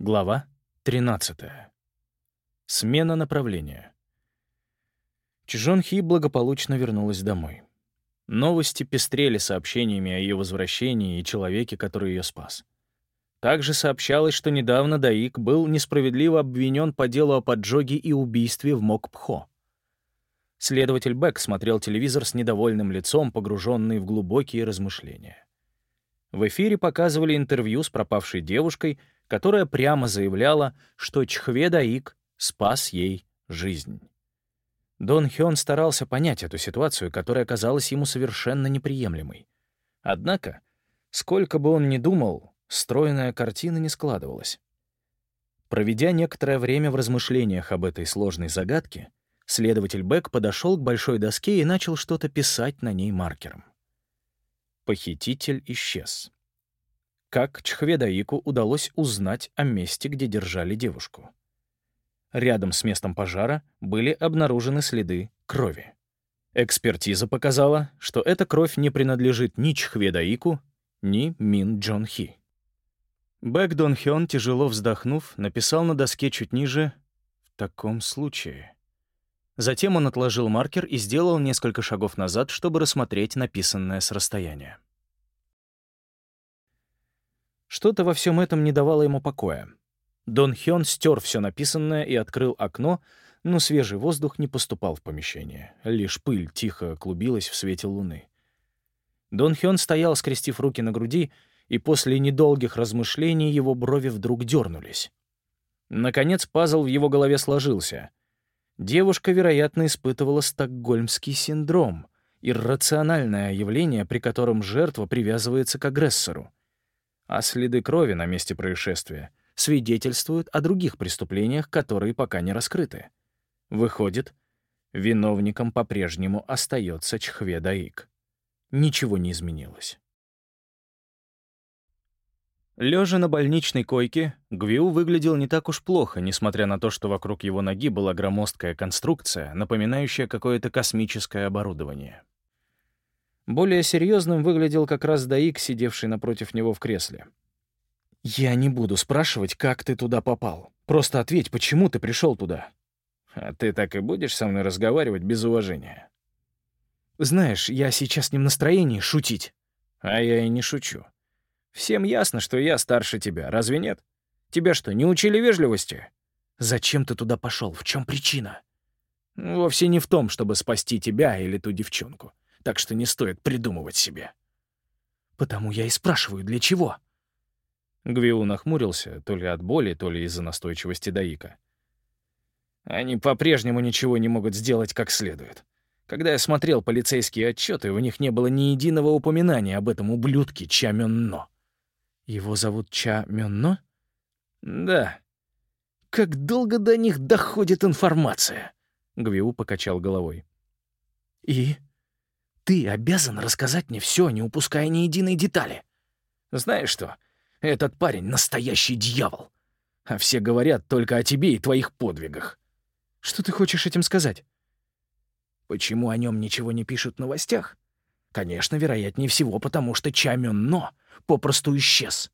Глава 13. Смена направления. Чжон Хи благополучно вернулась домой. Новости пестрели сообщениями о ее возвращении и человеке, который ее спас. Также сообщалось, что недавно Даик был несправедливо обвинен по делу о поджоге и убийстве в Мокпхо. Следователь Бэк смотрел телевизор с недовольным лицом, погруженный в глубокие размышления. В эфире показывали интервью с пропавшей девушкой, которая прямо заявляла, что Чхве Даик спас ей жизнь. Дон Хён старался понять эту ситуацию, которая казалась ему совершенно неприемлемой. Однако, сколько бы он ни думал, стройная картина не складывалась. Проведя некоторое время в размышлениях об этой сложной загадке, следователь Бэк подошел к большой доске и начал что-то писать на ней маркером. Похититель исчез. Как Чхве Даику удалось узнать о месте, где держали девушку? Рядом с местом пожара были обнаружены следы крови. Экспертиза показала, что эта кровь не принадлежит ни Чхве Даику, ни Мин Джон Хи. Бэк Дон Хён, тяжело вздохнув, написал на доске чуть ниже «в таком случае». Затем он отложил маркер и сделал несколько шагов назад, чтобы рассмотреть написанное с расстояния. Что-то во всем этом не давало ему покоя. Дон Хён стер все написанное и открыл окно, но свежий воздух не поступал в помещение. Лишь пыль тихо клубилась в свете луны. Дон Хён стоял, скрестив руки на груди, и после недолгих размышлений его брови вдруг дернулись. Наконец пазл в его голове сложился. Девушка, вероятно, испытывала стокгольмский синдром, иррациональное явление, при котором жертва привязывается к агрессору. А следы крови на месте происшествия свидетельствуют о других преступлениях, которые пока не раскрыты. Выходит, виновником по-прежнему остается Чхве Даик. Ничего не изменилось. Лежа на больничной койке, Гвиу выглядел не так уж плохо, несмотря на то, что вокруг его ноги была громоздкая конструкция, напоминающая какое-то космическое оборудование. Более серьезным выглядел как раз Даик, сидевший напротив него в кресле. «Я не буду спрашивать, как ты туда попал. Просто ответь, почему ты пришел туда?» «А ты так и будешь со мной разговаривать без уважения?» «Знаешь, я сейчас не в настроении шутить». «А я и не шучу. Всем ясно, что я старше тебя, разве нет? Тебя что, не учили вежливости?» «Зачем ты туда пошел? В чем причина?» «Вовсе не в том, чтобы спасти тебя или ту девчонку. Так что не стоит придумывать себе». «Потому я и спрашиваю, для чего?» Гвиу нахмурился, то ли от боли, то ли из-за настойчивости Даика. «Они по-прежнему ничего не могут сделать как следует. Когда я смотрел полицейские отчеты, в них не было ни единого упоминания об этом ублюдке Ча Мённо». «Его зовут Ча Мённо?» «Да». «Как долго до них доходит информация?» Гвиу покачал головой. «И? Ты обязан рассказать мне все, не упуская ни единой детали. Знаешь что, этот парень — настоящий дьявол. А все говорят только о тебе и твоих подвигах». «Что ты хочешь этим сказать?» «Почему о нем ничего не пишут в новостях? Конечно, вероятнее всего, потому что Ча Мённо попросту исчез.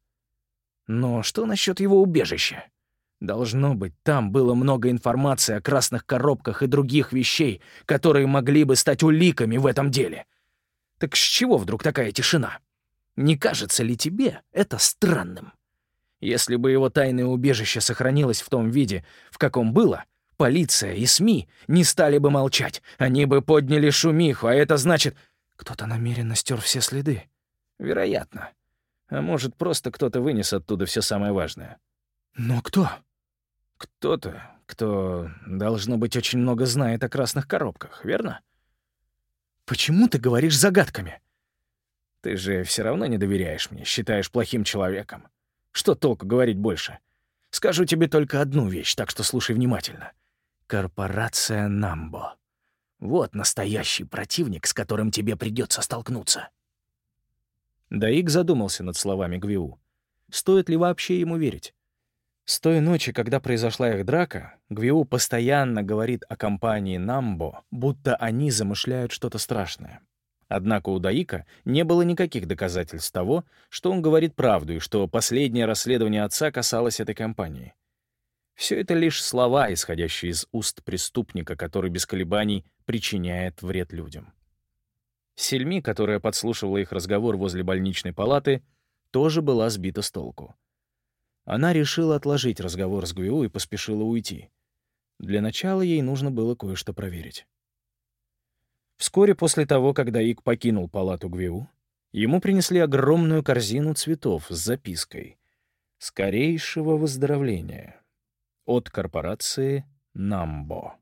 Но что насчет его убежища? Должно быть, там было много информации о красных коробках и других вещей, которые могли бы стать уликами в этом деле. Так с чего вдруг такая тишина? Не кажется ли тебе это странным? Если бы его тайное убежище сохранилось в том виде, в каком было, полиция и СМИ не стали бы молчать, они бы подняли шумиху, а это значит, кто-то намеренно стер все следы. Вероятно. А может, просто кто-то вынес оттуда все самое важное. Но кто? Кто-то, кто, должно быть, очень много знает о красных коробках, верно? Почему ты говоришь загадками? Ты же все равно не доверяешь мне, считаешь плохим человеком. Что толку говорить больше? Скажу тебе только одну вещь, так что слушай внимательно. Корпорация Намбо. Вот настоящий противник, с которым тебе придется столкнуться. Даик задумался над словами Гвиу. Стоит ли вообще ему верить? С той ночи, когда произошла их драка, Гвиу постоянно говорит о компании Намбо, будто они замышляют что-то страшное. Однако у Даика не было никаких доказательств того, что он говорит правду и что последнее расследование отца касалось этой компании. Все это лишь слова, исходящие из уст преступника, который без колебаний причиняет вред людям. Сельми, которая подслушивала их разговор возле больничной палаты, тоже была сбита с толку. Она решила отложить разговор с Гвиу и поспешила уйти. Для начала ей нужно было кое-что проверить. Вскоре после того, как Даик покинул палату Гвиу, ему принесли огромную корзину цветов с запиской «Скорейшего выздоровления» от корпорации «Намбо».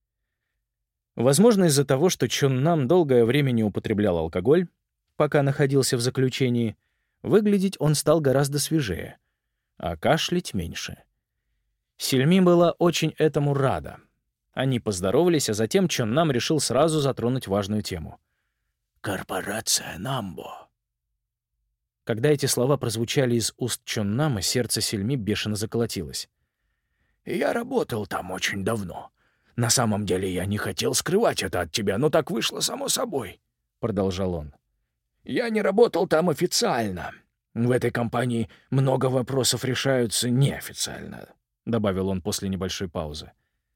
Возможно, из-за того, что Чон Нам долгое время не употреблял алкоголь, пока находился в заключении, выглядеть он стал гораздо свежее, а кашлять меньше. Сельми была очень этому рада. Они поздоровались, а затем Чон Нам решил сразу затронуть важную тему. «Корпорация Намбо». Когда эти слова прозвучали из уст Чон Нама, сердце Сельми бешено заколотилось. «Я работал там очень давно. На самом деле я не хотел скрывать это от тебя, но так вышло само собой», — продолжал он. «Я не работал там официально. В этой компании много вопросов решаются неофициально», — добавил он после небольшой паузы.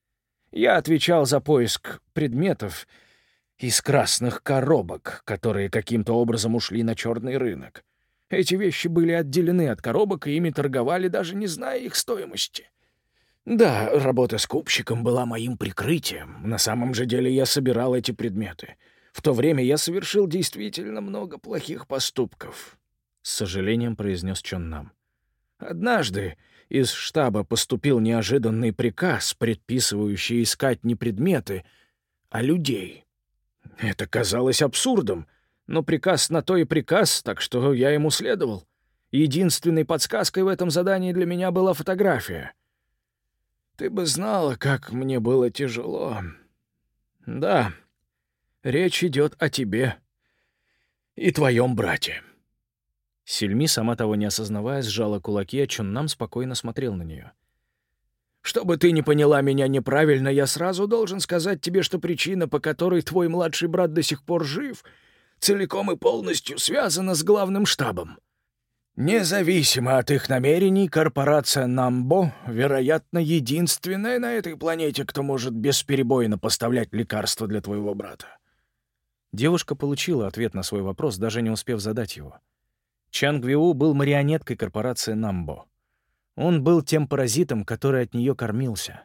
«Я отвечал за поиск предметов из красных коробок, которые каким-то образом ушли на черный рынок. Эти вещи были отделены от коробок, и ими торговали, даже не зная их стоимости. Да, работа скупщиком была моим прикрытием. На самом же деле я собирал эти предметы. В то время я совершил действительно много плохих поступков», — с сожалением произнес Чон Нам. «Однажды из штаба поступил неожиданный приказ, предписывающий искать не предметы, а людей. Это казалось абсурдом, но приказ на то и приказ, так что я ему следовал. Единственной подсказкой в этом задании для меня была фотография. Ты бы знала, как мне было тяжело. Да, речь идет о тебе и твоем брате». Сельми, сама того не осознавая, сжала кулаки, а Чон Нам спокойно смотрел на нее. «Чтобы ты не поняла меня неправильно, я сразу должен сказать тебе, что причина, по которой твой младший брат до сих пор жив, целиком и полностью связана с главным штабом. Независимо от их намерений, корпорация Намбо, вероятно, единственная на этой планете, кто может бесперебойно поставлять лекарства для твоего брата». Девушка получила ответ на свой вопрос, даже не успев задать его. Чан Гвиу был марионеткой корпорации Намбо. Он был тем паразитом, который от нее кормился.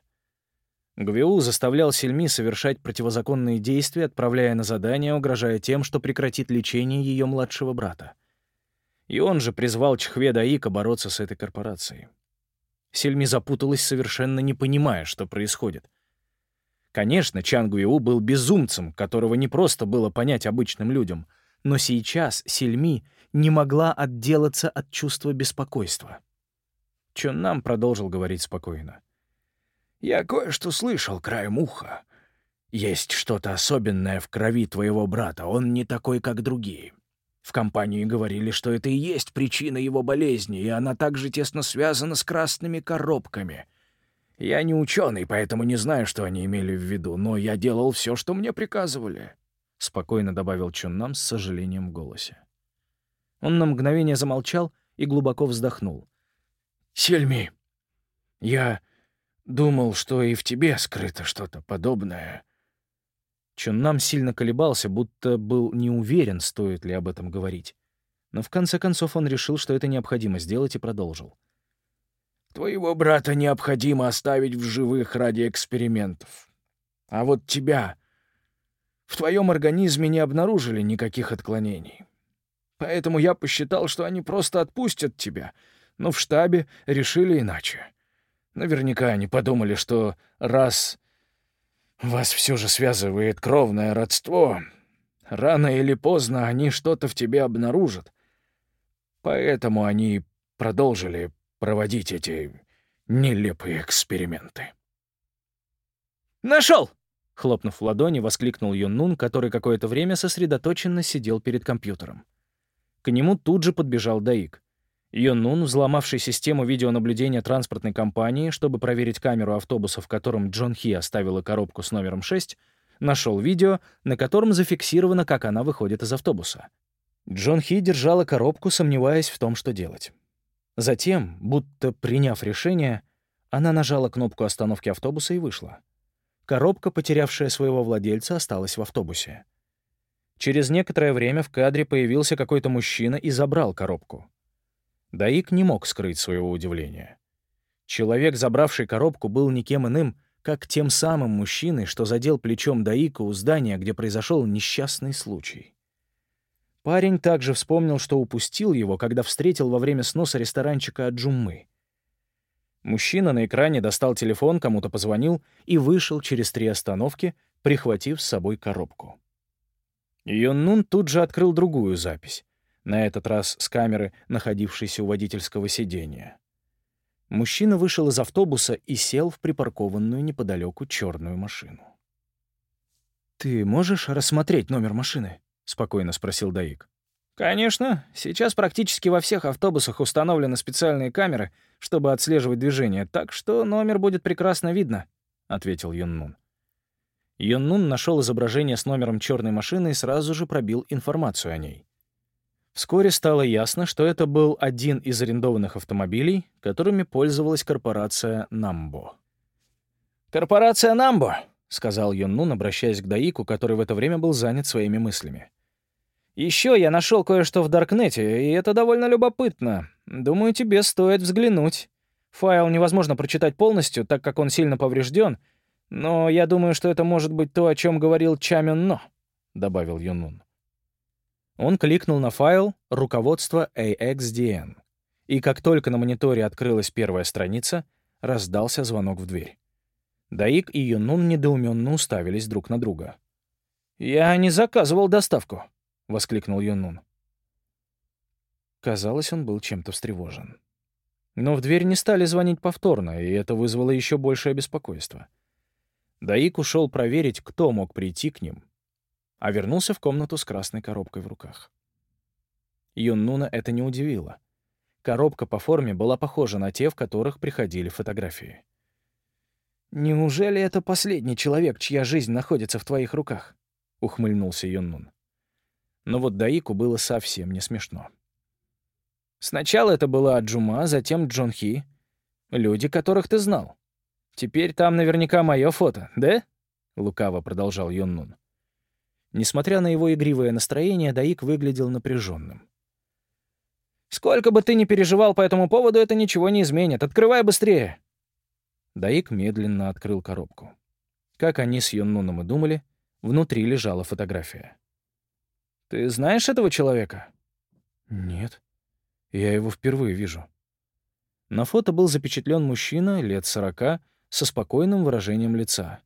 Гвиу заставлял Сельми совершать противозаконные действия, отправляя на задания, угрожая тем, что прекратит лечение ее младшего брата. И он же призвал Чхве Даика бороться с этой корпорацией. Сельми запуталась, совершенно не понимая, что происходит. Конечно, Чан Гвиу был безумцем, которого не просто было понять обычным людям, но сейчас Сельми не могла отделаться от чувства беспокойства. Чон Нам продолжил говорить спокойно. «Я кое-что слышал краем уха. Есть что-то особенное в крови твоего брата, он не такой, как другие. В компании говорили, что это и есть причина его болезни, и она также тесно связана с красными коробками. Я не ученый, поэтому не знаю, что они имели в виду, но я делал все, что мне приказывали», — спокойно добавил Чон Нам с сожалением в голосе. Он на мгновение замолчал и глубоко вздохнул. «Сельми, я думал, что и в тебе скрыто что-то подобное». Чон Нам сильно колебался, будто был не уверен, стоит ли об этом говорить. Но в конце концов он решил, что это необходимо сделать, и продолжил. «Твоего брата необходимо оставить в живых ради экспериментов. А вот тебя... В твоем организме не обнаружили никаких отклонений. Поэтому я посчитал, что они просто отпустят тебя, но в штабе решили иначе. Наверняка они подумали, что раз вас все же связывает кровное родство, рано или поздно они что-то в тебе обнаружат. Поэтому они продолжили проводить эти нелепые эксперименты». «Нашел!» — хлопнув в ладони, воскликнул Юн Нун, который какое-то время сосредоточенно сидел перед компьютером. К нему тут же подбежал Даик. Юн Нун, взломавший систему видеонаблюдения транспортной компании, чтобы проверить камеру автобуса, в котором Джон Хи оставила коробку с номером 6, нашел видео, на котором зафиксировано, как она выходит из автобуса. Джон Хи держала коробку, сомневаясь в том, что делать. Затем, будто приняв решение, она нажала кнопку остановки автобуса и вышла. Коробка, потерявшая своего владельца, осталась в автобусе. Через некоторое время в кадре появился какой-то мужчина и забрал коробку. Даик не мог скрыть своего удивления. Человек, забравший коробку, был никем иным, как тем самым мужчиной, что задел плечом Даика у здания, где произошел несчастный случай. Парень также вспомнил, что упустил его, когда встретил во время сноса ресторанчика Аджуммы. Мужчина на экране достал телефон, кому-то позвонил и вышел через 3 остановки, прихватив с собой коробку. Йоннун тут же открыл другую запись, на этот раз с камеры, находившейся у водительского сиденья. Мужчина вышел из автобуса и сел в припаркованную неподалеку черную машину. «Ты можешь рассмотреть номер машины?» — спокойно спросил Даик. «Конечно. Сейчас практически во всех автобусах установлены специальные камеры, чтобы отслеживать движение, так что номер будет прекрасно видно», — ответил Йоннун. Йоннун нашел изображение с номером черной машины и сразу же пробил информацию о ней. Вскоре стало ясно, что это был один из арендованных автомобилей, которыми пользовалась корпорация «Намбо». «Корпорация «Намбо», — сказал Йоннун, обращаясь к Даику, который в это время был занят своими мыслями. «Еще я нашел кое-что в Даркнете, и это довольно любопытно. Думаю, тебе стоит взглянуть. Файл невозможно прочитать полностью, так как он сильно поврежден, но я думаю, что это может быть то, о чем говорил Ча Мён Но», — добавил Йоннун. Он кликнул на файл «Руководство AXDN», и как только на мониторе открылась первая страница, раздался звонок в дверь. Даик и Йоннун недоуменно уставились друг на друга. «Я не заказывал доставку», — воскликнул Йоннун. Казалось, он был чем-то встревожен. Но в дверь не стали звонить повторно, и это вызвало еще большее беспокойство. Даик ушел проверить, кто мог прийти к ним, а вернулся в комнату с красной коробкой в руках. Йоннуна это не удивило. Коробка по форме была похожа на те, в которых приходили фотографии. «Неужели это последний человек, чья жизнь находится в твоих руках?» — ухмыльнулся Йоннун. Но вот Даику было совсем не смешно. «Сначала это была Аджума, затем Джон Хи. Люди, которых ты знал. Теперь там наверняка мое фото, да?» — лукаво продолжал Йоннун. Несмотря на его игривое настроение, Даик выглядел напряженным. «Сколько бы ты ни переживал по этому поводу, это ничего не изменит. Открывай быстрее!» Даик медленно открыл коробку. Как они с Йоннуном и думали, внутри лежала фотография. «Ты знаешь этого человека?» «Нет. Я его впервые вижу». На фото был запечатлен мужчина лет 40 со спокойным выражением лица.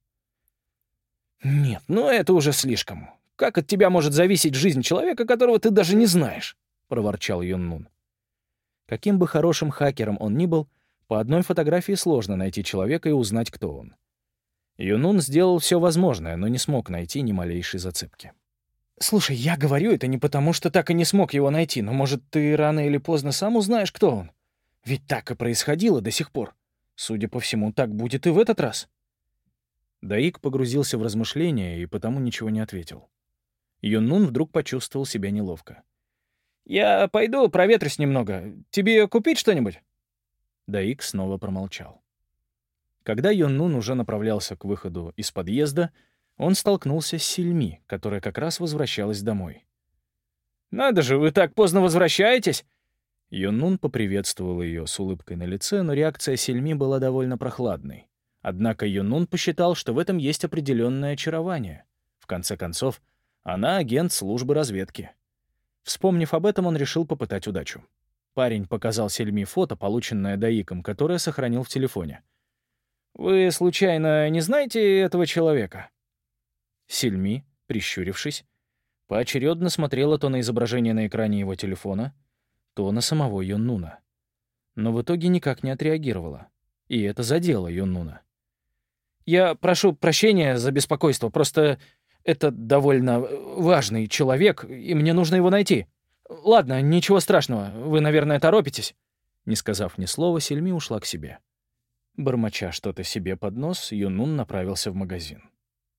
«Нет, ну это уже слишком. Как от тебя может зависеть жизнь человека, которого ты даже не знаешь?» — проворчал Йоннун. Каким бы хорошим хакером он ни был, по одной фотографии сложно найти человека и узнать, кто он. Йоннун сделал все возможное, но не смог найти ни малейшей зацепки. «Слушай, я говорю это не потому, что так и не смог его найти, но, может, ты рано или поздно сам узнаешь, кто он? Ведь так и происходило до сих пор. Судя по всему, так будет и в этот раз». Даик погрузился в размышления и потому ничего не ответил. Йоннун вдруг почувствовал себя неловко. «Я пойду проветрюсь немного. Тебе купить что-нибудь?» Даик снова промолчал. Когда Йоннун уже направлялся к выходу из подъезда, он столкнулся с Сильми, которая как раз возвращалась домой. «Надо же, вы так поздно возвращаетесь!» Йоннун поприветствовал ее с улыбкой на лице, но реакция Сильми была довольно прохладной. Однако Йоннун посчитал, что в этом есть определенное очарование. В конце концов, она агент службы разведки. Вспомнив об этом, он решил попытать удачу. Парень показал Сельми фото, полученное Даиком, которое сохранил в телефоне. «Вы, случайно, не знаете этого человека?» Сельми, прищурившись, поочередно смотрела то на изображение на экране его телефона, то на самого Йоннуна. Но в итоге никак не отреагировала. И это задело Йоннуна. «Я прошу прощения за беспокойство, просто это довольно важный человек, и мне нужно его найти. Ладно, ничего страшного, вы, наверное, торопитесь». Не сказав ни слова, Сельми ушла к себе. Бормоча что-то себе под нос, Йоннун направился в магазин.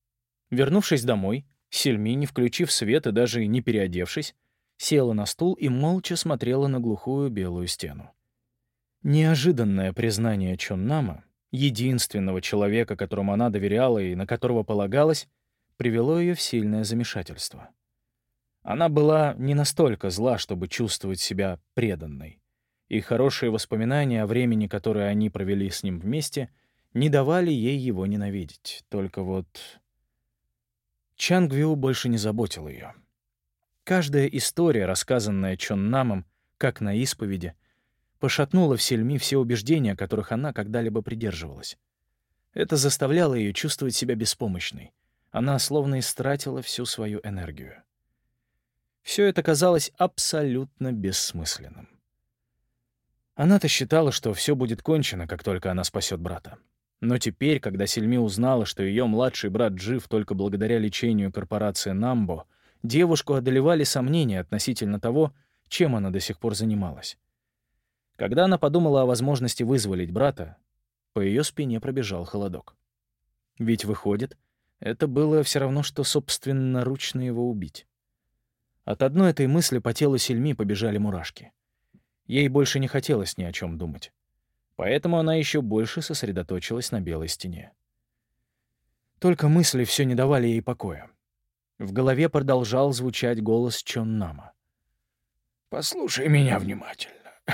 Вернувшись домой, Сильми, не включив свет и даже не переодевшись, села на стул и молча смотрела на глухую белую стену. Неожиданное признание Чоннама, единственного человека, которому она доверяла и на которого полагалась, привело ее в сильное замешательство. Она была не настолько зла, чтобы чувствовать себя преданной, и хорошие воспоминания о времени, которое они провели с ним вместе, не давали ей его ненавидеть. Только вот Чан Гвю больше не заботил ее. Каждая история, рассказанная Чоннамом, как на исповеди, пошатнула в Сильми все убеждения, которых она когда-либо придерживалась. Это заставляло ее чувствовать себя беспомощной. Она словно истратила всю свою энергию. Все это казалось абсолютно бессмысленным. Она-то считала, что все будет кончено, как только она спасет брата. Но теперь, когда Сильми узнала, что ее младший брат жив только благодаря лечению корпорации Намбо, девушку одолевали сомнения относительно того, чем она до сих пор занималась. Когда она подумала о возможности вызволить брата, по ее спине пробежал холодок. Ведь, выходит, это было все равно, что собственноручно его убить. От одной этой мысли по телу Сильми побежали мурашки. Ей больше не хотелось ни о чем думать. Поэтому она еще больше сосредоточилась на белой стене. Только мысли все не давали ей покоя. В голове продолжал звучать голос Чоннама. «Послушай меня внимательно.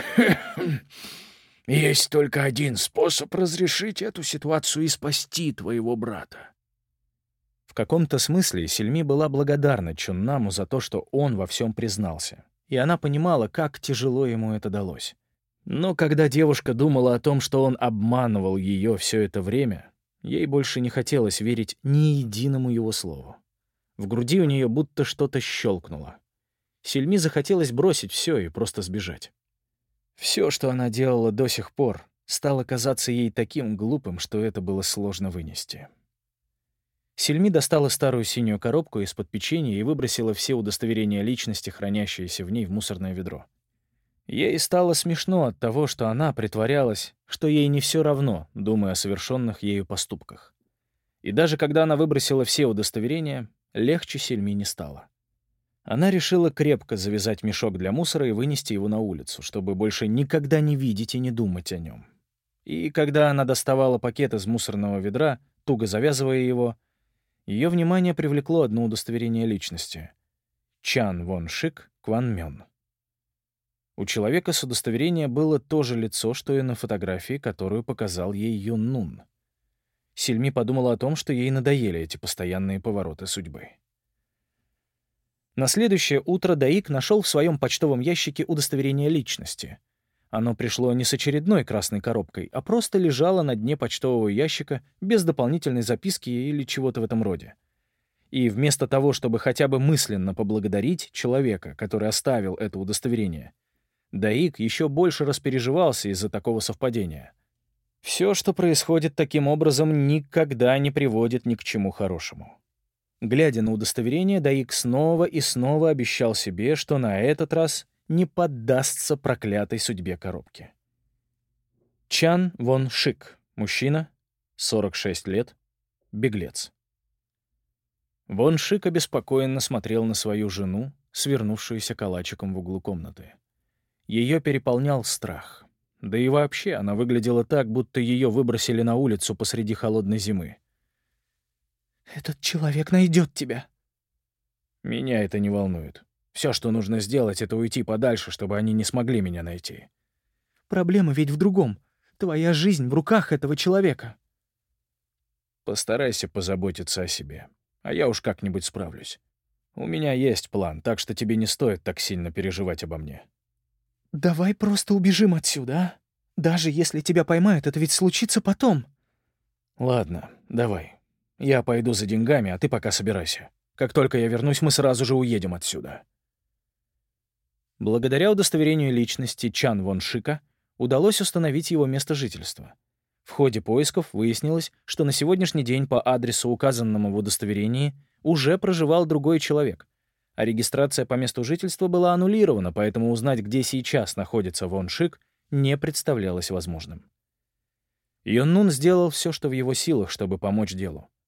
Есть только один способ разрешить эту ситуацию и спасти твоего брата». В каком-то смысле Сильми была благодарна Чоннаму за то, что он во всем признался, и она понимала, как тяжело ему это далось. Но когда девушка думала о том, что он обманывал ее все это время, ей больше не хотелось верить ни единому его слову. В груди у нее будто что-то щелкнуло. Сильми захотелось бросить все и просто сбежать. Все, что она делала до сих пор, стало казаться ей таким глупым, что это было сложно вынести. Сильми достала старую синюю коробку из-под печенья и выбросила все удостоверения личности, хранящиеся в ней, в мусорное ведро. Ей стало смешно от того, что она притворялась, что ей не все равно, думая о совершенных ею поступках. И даже когда она выбросила все удостоверения, легче Сильми не стало. Она решила крепко завязать мешок для мусора и вынести его на улицу, чтобы больше никогда не видеть и не думать о нем. И когда она доставала пакет из мусорного ведра, туго завязывая его, ее внимание привлекло одно удостоверение личности — Чан Вон Шик Кван Мён. У человека с удостоверения было то же лицо, что и на фотографии, которую показал ей Юн Нун. Сильми подумала о том, что ей надоели эти постоянные повороты судьбы. На следующее утро Даик нашел в своем почтовом ящике удостоверение личности. Оно пришло не с очередной красной коробкой, а просто лежало на дне почтового ящика без дополнительной записки или чего-то в этом роде. И вместо того, чтобы хотя бы мысленно поблагодарить человека, который оставил это удостоверение, Даик еще больше распереживался из-за такого совпадения. Все, что происходит таким образом, никогда не приводит ни к чему хорошему. Глядя на удостоверение, Даик снова и снова обещал себе, что на этот раз не поддастся проклятой судьбе коробки. Чан Вон Шик, мужчина, 46 лет, беглец. Вон Шик обеспокоенно смотрел на свою жену, свернувшуюся калачиком в углу комнаты. Ее переполнял страх. Да и вообще она выглядела так, будто ее выбросили на улицу посреди холодной зимы. «Этот человек найдет тебя». Меня это не волнует. Все, что нужно сделать, это уйти подальше, чтобы они не смогли меня найти. Проблема ведь в другом. Твоя жизнь в руках этого человека. Постарайся позаботиться о себе, а я уж как-нибудь справлюсь. У меня есть план, так что тебе не стоит так сильно переживать обо мне. Давай просто убежим отсюда, а? Даже если тебя поймают, это ведь случится потом. Ладно, давай. Я пойду за деньгами, а ты пока собирайся. Как только я вернусь, мы сразу же уедем отсюда. Благодаря удостоверению личности Чан Вон Шика удалось установить его место жительства. В ходе поисков выяснилось, что на сегодняшний день по адресу, указанному в удостоверении, уже проживал другой человек, а регистрация по месту жительства была аннулирована, поэтому узнать, где сейчас находится Вон Шик, не представлялось возможным. Юн Нун сделал все, что в его силах, чтобы помочь делу.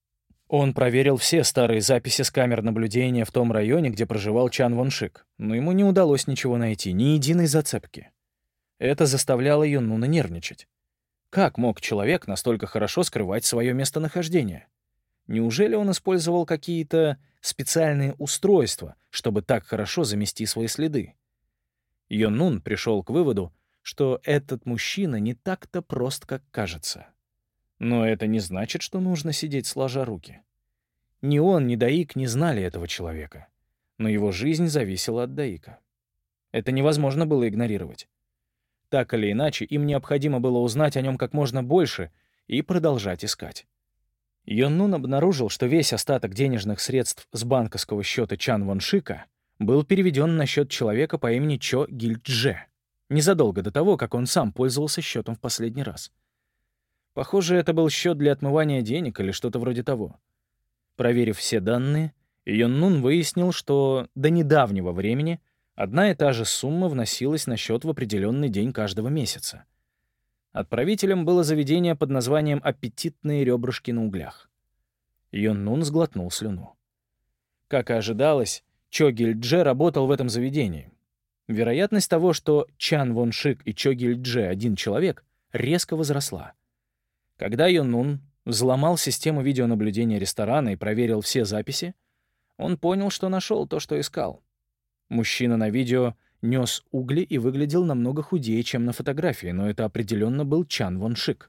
Он проверил все старые записи с камер наблюдения в том районе, где проживал Чан Вон-шик, но ему не удалось ничего найти, ни единой зацепки. Это заставляло Юннуна нервничать. Как мог человек настолько хорошо скрывать свое местонахождение? Неужели он использовал какие-то специальные устройства, чтобы так хорошо замести свои следы? Юннун пришел к выводу, что этот мужчина не так-то прост, как кажется. Но это не значит, что нужно сидеть сложа руки. Ни он, ни Даик не знали этого человека, но его жизнь зависела от Даика. Это невозможно было игнорировать. Так или иначе, им необходимо было узнать о нем как можно больше и продолжать искать. Юннун обнаружил, что весь остаток денежных средств с банковского счета Чан Вон-шика был переведен на счет человека по имени Чо Гиль-дже, незадолго до того, как он сам пользовался счетом в последний раз. Похоже, это был счет для отмывания денег или что-то вроде того. Проверив все данные, Юннун выяснил, что до недавнего времени одна и та же сумма вносилась на счет в определенный день каждого месяца. Отправителем было заведение под названием «Аппетитные ребрышки на углях». Юннун сглотнул слюну. Как и ожидалось, Чо Гиль-дже работал в этом заведении. Вероятность того, что Чан Вон-шик и Чо Гиль-дже один человек, резко возросла. Когда Юннун взломал систему видеонаблюдения ресторана и проверил все записи, он понял, что нашел то, что искал. Мужчина на видео нес угли и выглядел намного худее, чем на фотографии, но это определенно был Чан Вон-шик.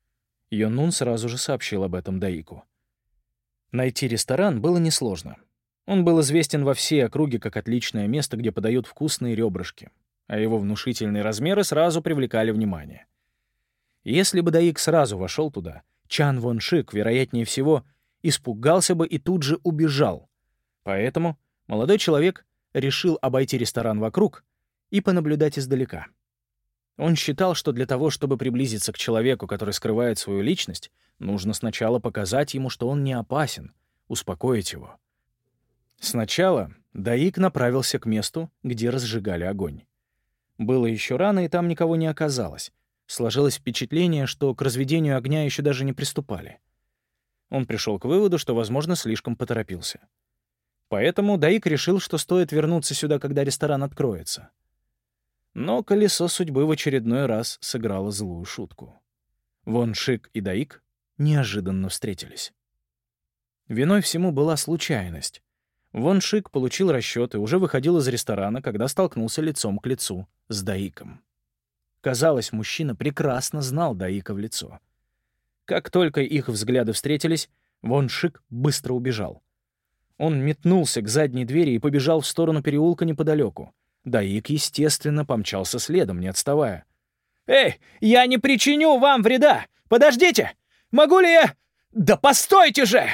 Юннун сразу же сообщил об этом Даику. Найти ресторан было несложно. Он был известен во всей округе как отличное место, где подают вкусные ребрышки, а его внушительные размеры сразу привлекали внимание. Если бы Даик сразу вошел туда, Чан Вон-шик, вероятнее всего, испугался бы и тут же убежал. Поэтому молодой человек решил обойти ресторан вокруг и понаблюдать издалека. Он считал, что для того, чтобы приблизиться к человеку, который скрывает свою личность, нужно сначала показать ему, что он не опасен, успокоить его. Сначала Даик направился к месту, где разжигали огонь. Было еще рано, и там никого не оказалось. Сложилось впечатление, что к разведению огня еще даже не приступали. Он пришел к выводу, что, возможно, слишком поторопился. Поэтому Даик решил, что стоит вернуться сюда, когда ресторан откроется. Но колесо судьбы в очередной раз сыграло злую шутку. Вон-шик и Даик неожиданно встретились. Виной всему была случайность. Вон-шик получил расчет и уже выходил из ресторана, когда столкнулся лицом к лицу с Даиком. Казалось, мужчина прекрасно знал Даика в лицо. Как только их взгляды встретились, Вон-шик быстро убежал. Он метнулся к задней двери и побежал в сторону переулка неподалеку. Даик, естественно, помчался следом, не отставая. «Эй, я не причиню вам вреда! Подождите! Могу ли я... Да постойте же!»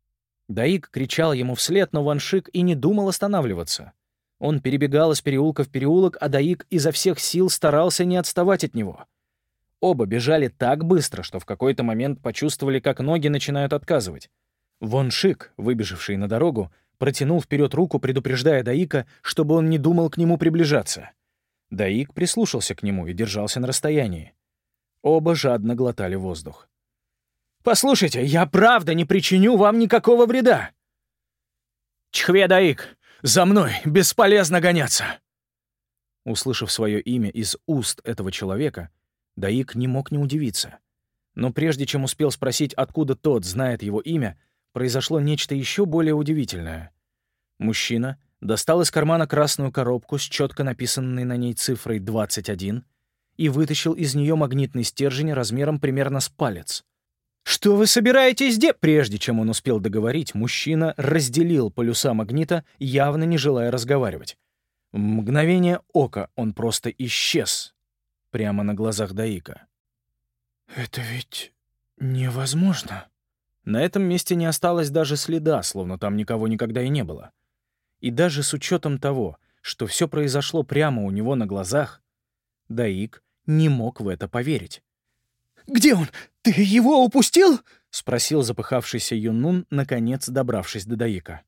Даик кричал ему вслед, но Вон-шик и не думал останавливаться. Он перебегал из переулка в переулок, а Даик изо всех сил старался не отставать от него. Оба бежали так быстро, что в какой-то момент почувствовали, как ноги начинают отказывать. Вон-шик, выбежавший на дорогу, протянул вперед руку, предупреждая Даика, чтобы он не думал к нему приближаться. Даик прислушался к нему и держался на расстоянии. Оба жадно глотали воздух. «Послушайте, я правда не причиню вам никакого вреда!» «Чхве, Даик! За мной! Бесполезно гоняться!» Услышав свое имя из уст этого человека, Даик не мог не удивиться. Но прежде чем успел спросить, откуда тот знает его имя, произошло нечто еще более удивительное. Мужчина достал из кармана красную коробку с четко написанной на ней цифрой 21 и вытащил из нее магнитный стержень размером примерно с палец. «Что вы собираетесь делать?» Прежде чем он успел договорить, мужчина разделил полюса магнита, явно не желая разговаривать. В мгновение ока он просто исчез прямо на глазах Даика. «Это ведь невозможно». На этом месте не осталось даже следа, словно там никого никогда и не было. И даже с учетом того, что все произошло прямо у него на глазах, Даик не мог в это поверить. «Где он? Ты его упустил?» — спросил запыхавшийся Юннун, наконец добравшись до Даика.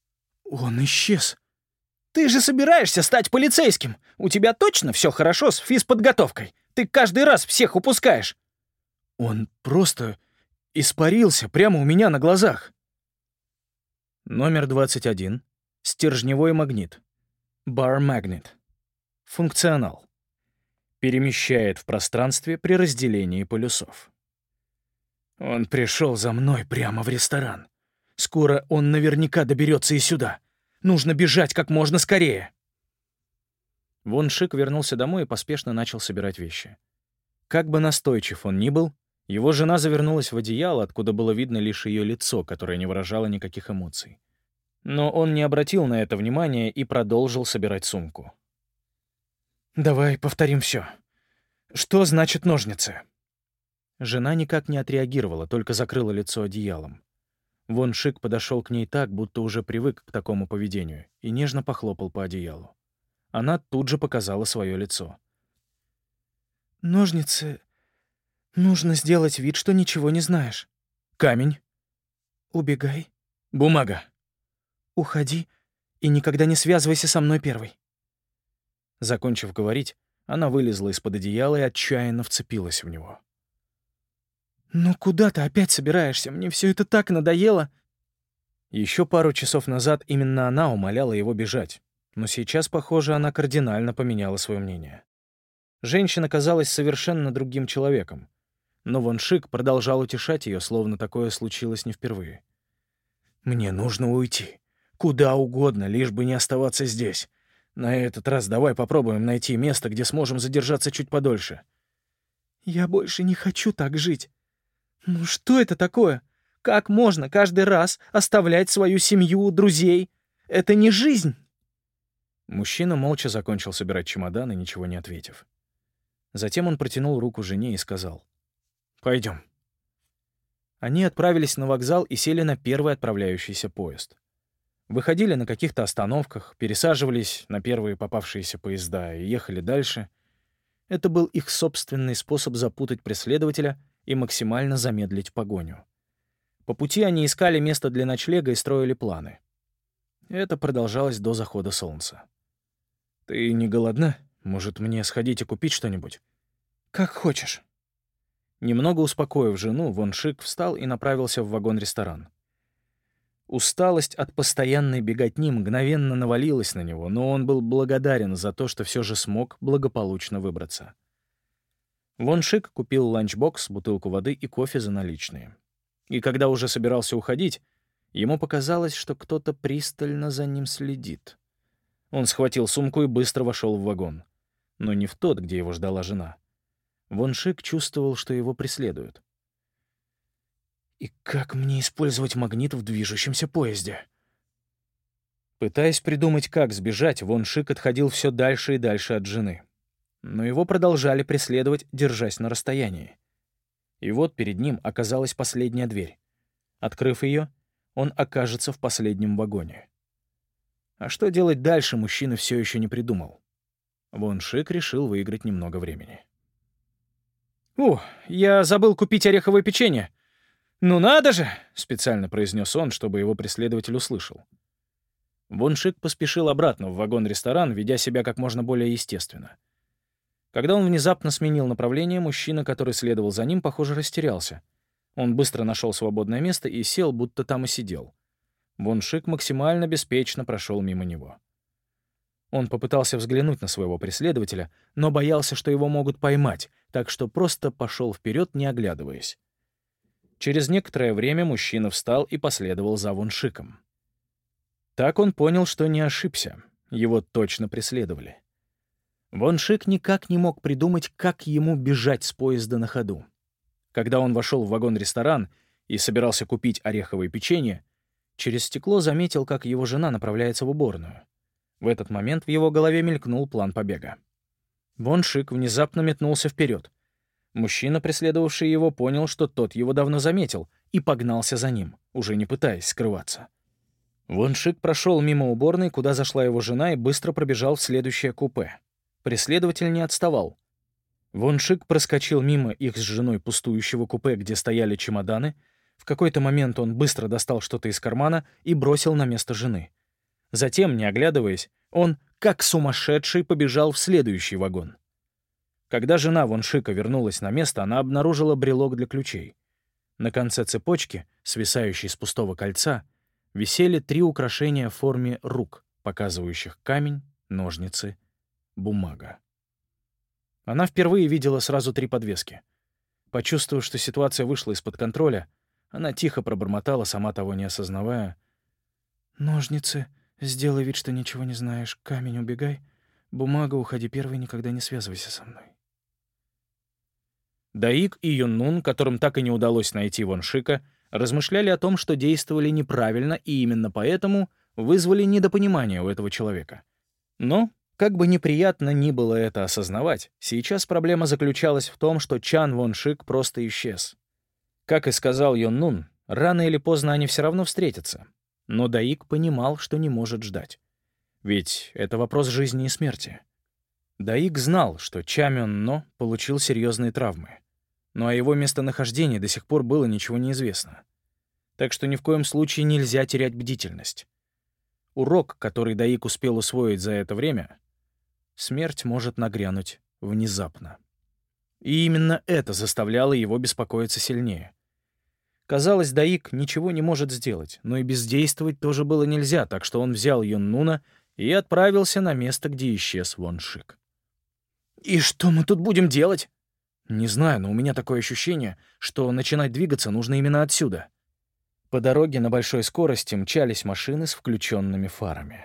«Он исчез». «Ты же собираешься стать полицейским! У тебя точно все хорошо с физподготовкой? Ты каждый раз всех упускаешь!» «Он просто испарился прямо у меня на глазах». Номер 21. Стержневой магнит. Bar Magnet. Функционал. Перемещает в пространстве при разделении полюсов. Он пришел за мной прямо в ресторан. Скоро он наверняка доберется и сюда. Нужно бежать как можно скорее. Вон Шик вернулся домой и поспешно начал собирать вещи. Как бы настойчив он ни был, его жена завернулась в одеяло, откуда было видно лишь ее лицо, которое не выражало никаких эмоций. Но он не обратил на это внимания и продолжил собирать сумку. «Давай повторим все. Что значит ножницы?» Жена никак не отреагировала, только закрыла лицо одеялом. Вон Шик подошел к ней так, будто уже привык к такому поведению, и нежно похлопал по одеялу. Она тут же показала свое лицо. «Ножницы... Нужно сделать вид, что ничего не знаешь. Камень. Убегай, Бумага. уходи и никогда не связывайся со мной первой». Закончив говорить, она вылезла из-под одеяла и отчаянно вцепилась в него. «Ну куда ты опять собираешься? Мне все это так надоело». Еще пару часов назад именно она умоляла его бежать, но сейчас, похоже, она кардинально поменяла свое мнение. Женщина казалась совершенно другим человеком, но Вон Шик продолжал утешать ее, словно такое случилось не впервые. «Мне нужно уйти. Куда угодно, лишь бы не оставаться здесь. На этот раз давай попробуем найти место, где сможем задержаться чуть подольше». «Я больше не хочу так жить. Ну что это такое? Как можно каждый раз оставлять свою семью, друзей? Это не жизнь!» Мужчина молча закончил собирать чемодан и ничего не ответив. Затем он протянул руку жене и сказал: «Пойдем». Они отправились на вокзал и сели на первый отправляющийся поезд. Выходили на каких-то остановках, пересаживались на первые попавшиеся поезда и ехали дальше. Это был их собственный способ запутать преследователя и максимально замедлить погоню. По пути они искали место для ночлега и строили планы. Это продолжалось до захода солнца. «Ты не голодна? Может, мне сходить и купить что-нибудь?» «Как хочешь». Немного успокоив жену, Вон Шик встал и направился в вагон-ресторан. Усталость от постоянной беготни мгновенно навалилась на него, но он был благодарен за то, что все же смог благополучно выбраться. Вон Шик купил ланчбокс, бутылку воды и кофе за наличные. И когда уже собирался уходить, ему показалось, что кто-то пристально за ним следит. Он схватил сумку и быстро вошел в вагон. Но не в тот, где его ждала жена. Вон Шик чувствовал, что его преследуют. «И как мне использовать магнит в движущемся поезде?» Пытаясь придумать, как сбежать, Вон Шик отходил все дальше и дальше от жены. Но его продолжали преследовать, держась на расстоянии. И вот перед ним оказалась последняя дверь. Открыв ее, он окажется в последнем вагоне. А что делать дальше, мужчина все еще не придумал. Вон Шик решил выиграть немного времени. Я забыл купить ореховое печенье. Ну надо же!» — специально произнес он, чтобы его преследователь услышал. Вон Шик поспешил обратно в вагон-ресторан, ведя себя как можно более естественно. Когда он внезапно сменил направление, мужчина, который следовал за ним, похоже, растерялся. Он быстро нашел свободное место и сел, будто там и сидел. Вон Шик максимально беспечно прошел мимо него. Он попытался взглянуть на своего преследователя, но боялся, что его могут поймать, так что просто пошел вперед, не оглядываясь. Через некоторое время мужчина встал и последовал за Вон Шиком. Так он понял, что не ошибся. Его точно преследовали. Вон Шик никак не мог придумать, как ему бежать с поезда на ходу. Когда он вошел в вагон-ресторан и собирался купить ореховое печенье, через стекло заметил, как его жена направляется в уборную. В этот момент в его голове мелькнул план побега. Вон Шик внезапно метнулся вперед. Мужчина, преследовавший его, понял, что тот его давно заметил, и погнался за ним, уже не пытаясь скрываться. Вон Шик прошел мимо уборной, куда зашла его жена, и быстро пробежал в следующее купе. Преследователь не отставал. Вон Шик проскочил мимо их с женой пустующего купе, где стояли чемоданы. В какой-то момент он быстро достал что-то из кармана и бросил на место жены. Затем, не оглядываясь, он, как сумасшедший, побежал в следующий вагон. Когда жена Вон Шика вернулась на место, она обнаружила брелок для ключей. На конце цепочки, свисающей с пустого кольца, висели 3 украшения в форме рук, показывающих камень, ножницы, бумага. Она впервые видела сразу 3 подвески. Почувствовав, что ситуация вышла из-под контроля, она тихо пробормотала, сама того не осознавая. «Ножницы, сделай вид, что ничего не знаешь. Камень, убегай. Бумага, уходи первой, никогда не связывайся со мной». Даик и Юннун, которым так и не удалось найти Вон Шика, размышляли о том, что действовали неправильно и именно поэтому вызвали недопонимание у этого человека. Но, как бы неприятно ни было это осознавать, сейчас проблема заключалась в том, что Чан Вон Шик просто исчез. Как и сказал Юннун, рано или поздно они все равно встретятся. Но Даик понимал, что не может ждать. Ведь это вопрос жизни и смерти. Даик знал, что Ча Мён Но получил серьезные травмы. Но о его местонахождении до сих пор было ничего не известно. Так что ни в коем случае нельзя терять бдительность. Урок, который Даик успел усвоить за это время — смерть может нагрянуть внезапно. И именно это заставляло его беспокоиться сильнее. Казалось, Даик ничего не может сделать, но и бездействовать тоже было нельзя, так что он взял Юннуна и отправился на место, где исчез Вон Шик. «И что мы тут будем делать?» «Не знаю, но у меня такое ощущение, что начинать двигаться нужно именно отсюда». По дороге на большой скорости мчались машины с включенными фарами.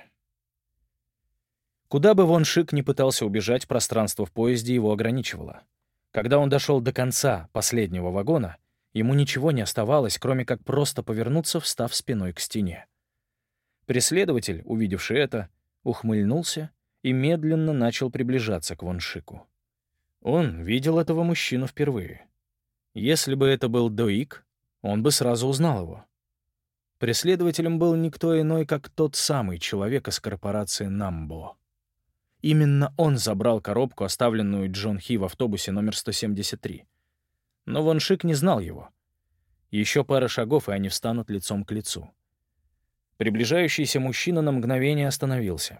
Куда бы Вон Шик ни пытался убежать, пространство в поезде его ограничивало. Когда он дошел до конца последнего вагона, ему ничего не оставалось, кроме как просто повернуться, встав спиной к стене. Преследователь, увидевший это, ухмыльнулся и медленно начал приближаться к Вон Шику. Он видел этого мужчину впервые. Если бы это был Доик, он бы сразу узнал его. Преследователем был никто иной, как тот самый человек из корпорации Намбо. Именно он забрал коробку, оставленную Джон Хи в автобусе номер 173. Но Вон Шик не знал его. Еще пара шагов, и они встанут лицом к лицу. Приближающийся мужчина на мгновение остановился.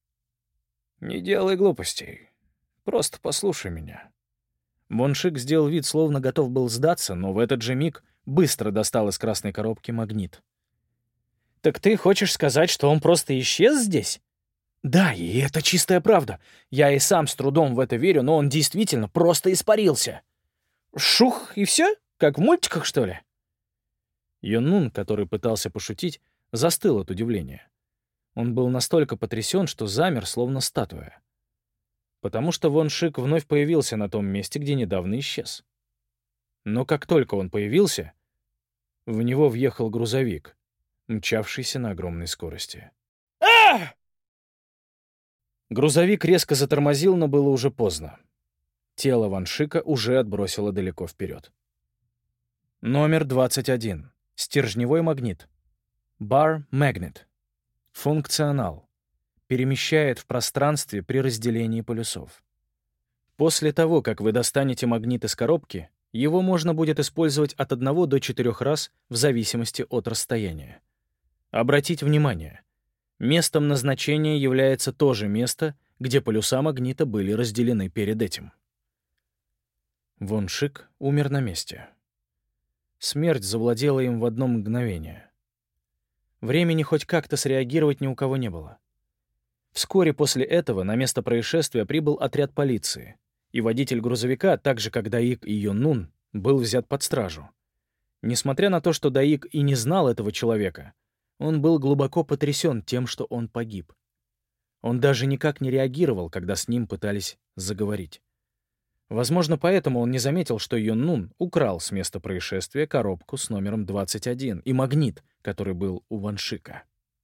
«Не делай глупостей. Просто послушай меня». Вон Шик сделал вид, словно готов был сдаться, но в этот же миг быстро достал из красной коробки магнит. «Так ты хочешь сказать, что он просто исчез здесь?» «Да, и это чистая правда. Я и сам с трудом в это верю, но он действительно просто испарился». «Шух, и все? Как в мультиках, что ли?» Юннун, который пытался пошутить, застыл от удивления. Он был настолько потрясен, что замер, словно статуя. Потому что Вон Шик вновь появился на том месте, где недавно исчез. Но как только он появился, в него въехал грузовик, мчавшийся на огромной скорости. А! Грузовик резко затормозил, но было уже поздно. Тело Вон Шика уже отбросило далеко вперед. Номер 21. Стержневой магнит. Bar Magnet. Функционал. Перемещает в пространстве при разделении полюсов. После того, как вы достанете магнит из коробки, его можно будет использовать от 1 до 4 раз в зависимости от расстояния. Обратите внимание, местом назначения является то же место, где полюса магнита были разделены перед этим. Вон Шик умер на месте. Смерть завладела им в одно мгновение. Времени хоть как-то среагировать ни у кого не было. Вскоре после этого на место происшествия прибыл отряд полиции, и водитель грузовика, так же как Даик и Юннун, был взят под стражу. Несмотря на то, что Даик и не знал этого человека, он был глубоко потрясен тем, что он погиб. Он даже никак не реагировал, когда с ним пытались заговорить. Возможно, поэтому он не заметил, что Юннун украл с места происшествия коробку с номером 21 и магнит, который был у Вон Шика.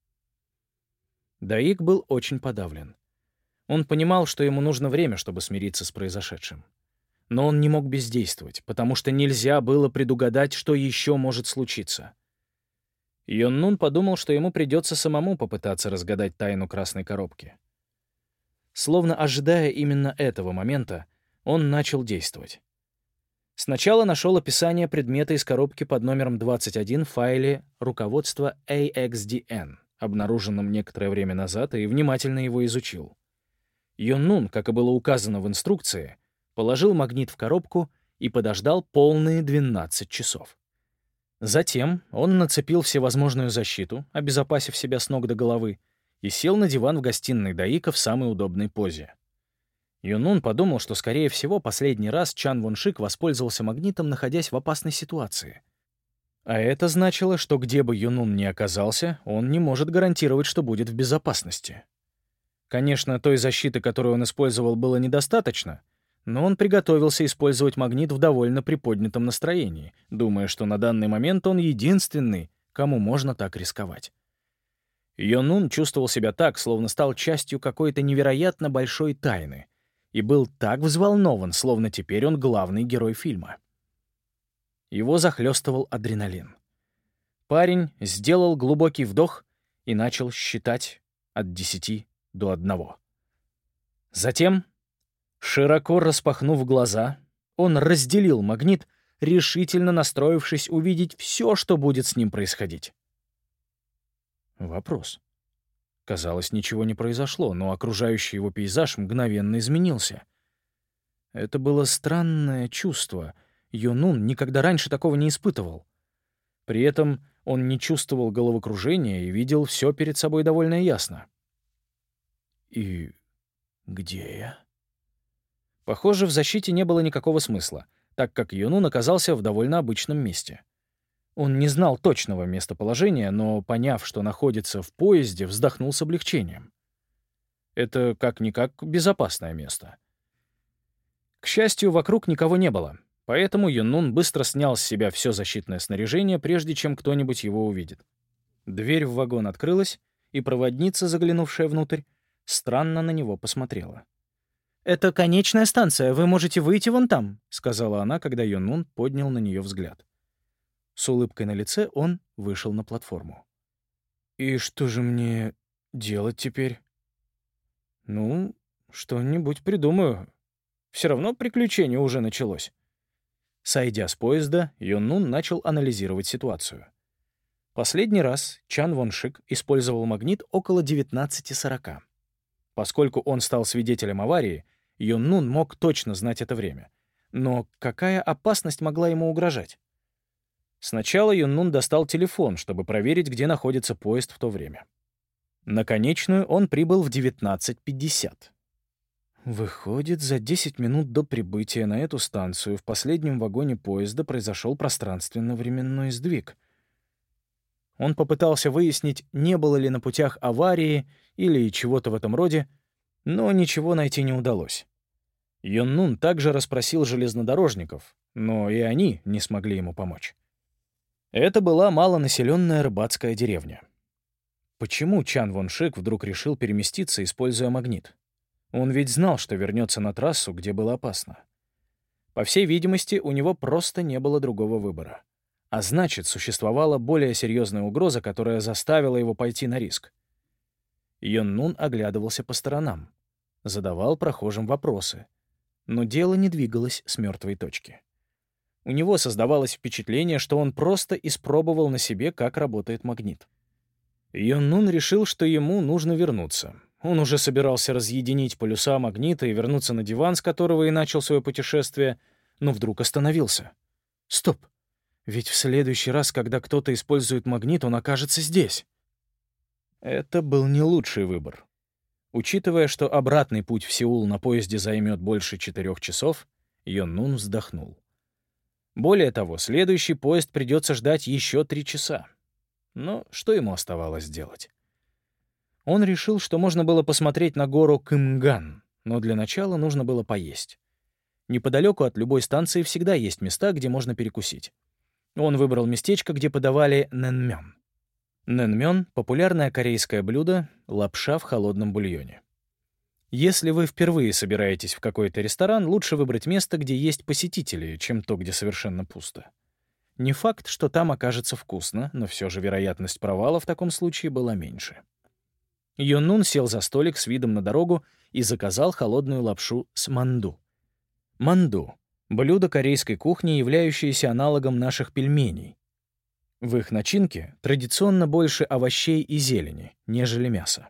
Даик был очень подавлен. Он понимал, что ему нужно время, чтобы смириться с произошедшим. Но он не мог бездействовать, потому что нельзя было предугадать, что еще может случиться. Юннун подумал, что ему придется самому попытаться разгадать тайну красной коробки. Словно ожидая именно этого момента, он начал действовать. Сначала нашел описание предмета из коробки под номером 21 в файле руководства AXDN, обнаруженном некоторое время назад, и внимательно его изучил. Юннун, как и было указано в инструкции, положил магнит в коробку и подождал полные 12 часов. Затем он нацепил всевозможную защиту, обезопасив себя с ног до головы, и сел на диван в гостиной Даика в самой удобной позе. Юнун подумал, что, скорее всего, последний раз Чан Вон-шик воспользовался магнитом, находясь в опасной ситуации. А это значило, что где бы Юнун ни оказался, он не может гарантировать, что будет в безопасности. Конечно, той защиты, которую он использовал, было недостаточно, но он приготовился использовать магнит в довольно приподнятом настроении, думая, что на данный момент он единственный, кому можно так рисковать. Юнун чувствовал себя так, словно стал частью какой-то невероятно большой тайны, и был так взволнован, словно теперь он главный герой фильма. Его захлестывал адреналин. Парень сделал глубокий вдох и начал считать от 10 до 1. Затем, широко распахнув глаза, он разделил магнит, решительно настроившись увидеть все, что будет с ним происходить. Вопрос. Казалось, ничего не произошло, но окружающий его пейзаж мгновенно изменился. Это было странное чувство. Юнун никогда раньше такого не испытывал. При этом он не чувствовал головокружения и видел все перед собой довольно ясно. И где я? Похоже, в защите не было никакого смысла, так как Юнун оказался в довольно обычном месте. Он не знал точного местоположения, но, поняв, что находится в поезде, вздохнул с облегчением. Это как-никак безопасное место. К счастью, вокруг никого не было, поэтому Юнун быстро снял с себя все защитное снаряжение, прежде чем кто-нибудь его увидит. Дверь в вагон открылась, и проводница, заглянувшая внутрь, странно на него посмотрела. «Это конечная станция, вы можете выйти вон там», — сказала она, когда Юнун поднял на нее взгляд. С улыбкой на лице он вышел на платформу. «И что же мне делать теперь?» «Ну, что-нибудь придумаю. Все равно приключение уже началось». Сойдя с поезда, Юнун начал анализировать ситуацию. Последний раз Чан Вон-шик использовал магнит около 19:40. Поскольку он стал свидетелем аварии, Юнун мог точно знать это время. Но какая опасность могла ему угрожать? Сначала Юнун достал телефон, чтобы проверить, где находится поезд в то время. На конечную он прибыл в 19:50. Выходит, за 10 минут до прибытия на эту станцию в последнем вагоне поезда произошел пространственно-временной сдвиг. Он попытался выяснить, не было ли на путях аварии или чего-то в этом роде, но ничего найти не удалось. Юнун также расспросил железнодорожников, но и они не смогли ему помочь. Это была малонаселенная рыбацкая деревня. Почему Чан Вон-шик вдруг решил переместиться, используя магнит? Он ведь знал, что вернется на трассу, где было опасно. По всей видимости, у него просто не было другого выбора. А значит, существовала более серьезная угроза, которая заставила его пойти на риск. Юнун оглядывался по сторонам, задавал прохожим вопросы, но дело не двигалось с мертвой точки. У него создавалось впечатление, что он просто испробовал на себе, как работает магнит. Юнун решил, что ему нужно вернуться. Он уже собирался разъединить полюса магнита и вернуться на диван, с которого и начал свое путешествие, но вдруг остановился. Стоп! Ведь в следующий раз, когда кто-то использует магнит, он окажется здесь. Это был не лучший выбор. Учитывая, что обратный путь в Сеул на поезде займет больше 4 часов, Юнун вздохнул. Более того, следующий поезд придется ждать еще 3 часа. Но что ему оставалось делать? Он решил, что можно было посмотреть на гору Кымган, но для начала нужно было поесть. Неподалеку от любой станции всегда есть места, где можно перекусить. Он выбрал местечко, где подавали нэнмён. Нэнмён — популярное корейское блюдо, лапша в холодном бульоне. Если вы впервые собираетесь в какой-то ресторан, лучше выбрать место, где есть посетители, чем то, где совершенно пусто. Не факт, что там окажется вкусно, но все же вероятность провала в таком случае была меньше. Юнун сел за столик с видом на дорогу и заказал холодную лапшу с манду. Манду — блюдо корейской кухни, являющееся аналогом наших пельменей. В их начинке традиционно больше овощей и зелени, нежели мяса.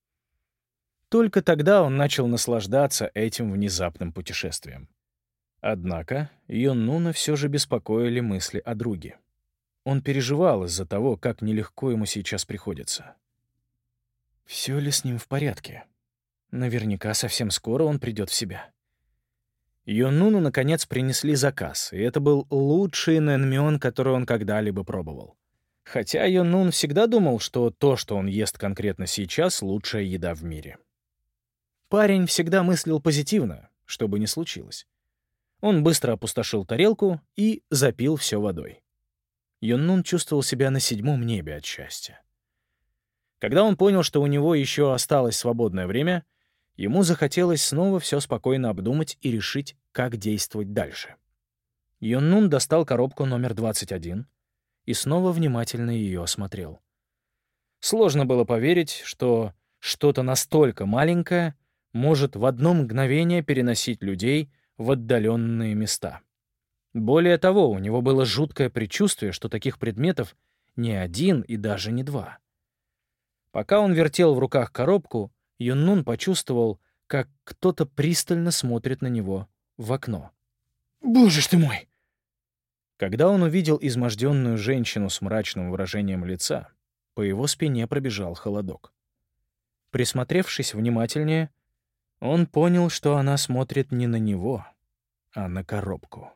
Только тогда он начал наслаждаться этим внезапным путешествием. Однако Юнуна все же беспокоили мысли о друге. Он переживал из-за того, как нелегко ему сейчас приходится. Все ли с ним в порядке? Наверняка совсем скоро он придет в себя. Юннуну, наконец, принесли заказ, и это был лучший нэнмён, который он когда-либо пробовал. Хотя Юннун всегда думал, что то, что он ест конкретно сейчас, лучшая еда в мире. Парень всегда мыслил позитивно, что бы ни случилось. Он быстро опустошил тарелку и запил все водой. Юннун чувствовал себя на 7-м небе от счастья. Когда он понял, что у него еще осталось свободное время, ему захотелось снова все спокойно обдумать и решить, как действовать дальше. Юннун достал коробку номер 21 и снова внимательно ее осмотрел. Сложно было поверить, что что-то настолько маленькое может в одно мгновение переносить людей в отдаленные места. Более того, у него было жуткое предчувствие, что таких предметов не один и даже не два. Пока он вертел в руках коробку, Юннун почувствовал, как кто-то пристально смотрит на него в окно. «Боже ж ты мой!» Когда он увидел изможденную женщину с мрачным выражением лица, по его спине пробежал холодок. Присмотревшись внимательнее, он понял, что она смотрит не на него, а на коробку.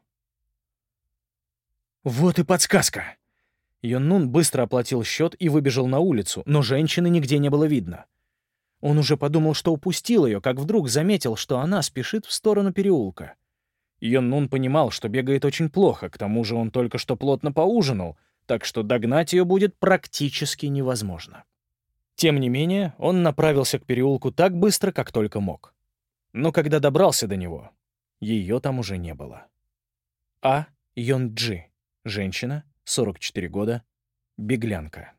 Вот и подсказка! Юннун быстро оплатил счет и выбежал на улицу, но женщины нигде не было видно. Он уже подумал, что упустил ее, как вдруг заметил, что она спешит в сторону переулка. Юннун понимал, что бегает очень плохо, к тому же он только что плотно поужинал, так что догнать ее будет практически невозможно. Тем не менее, он направился к переулку так быстро, как только мог. Но когда добрался до него, ее там уже не было. А. Йонджи. Женщина, 44 года, беглянка.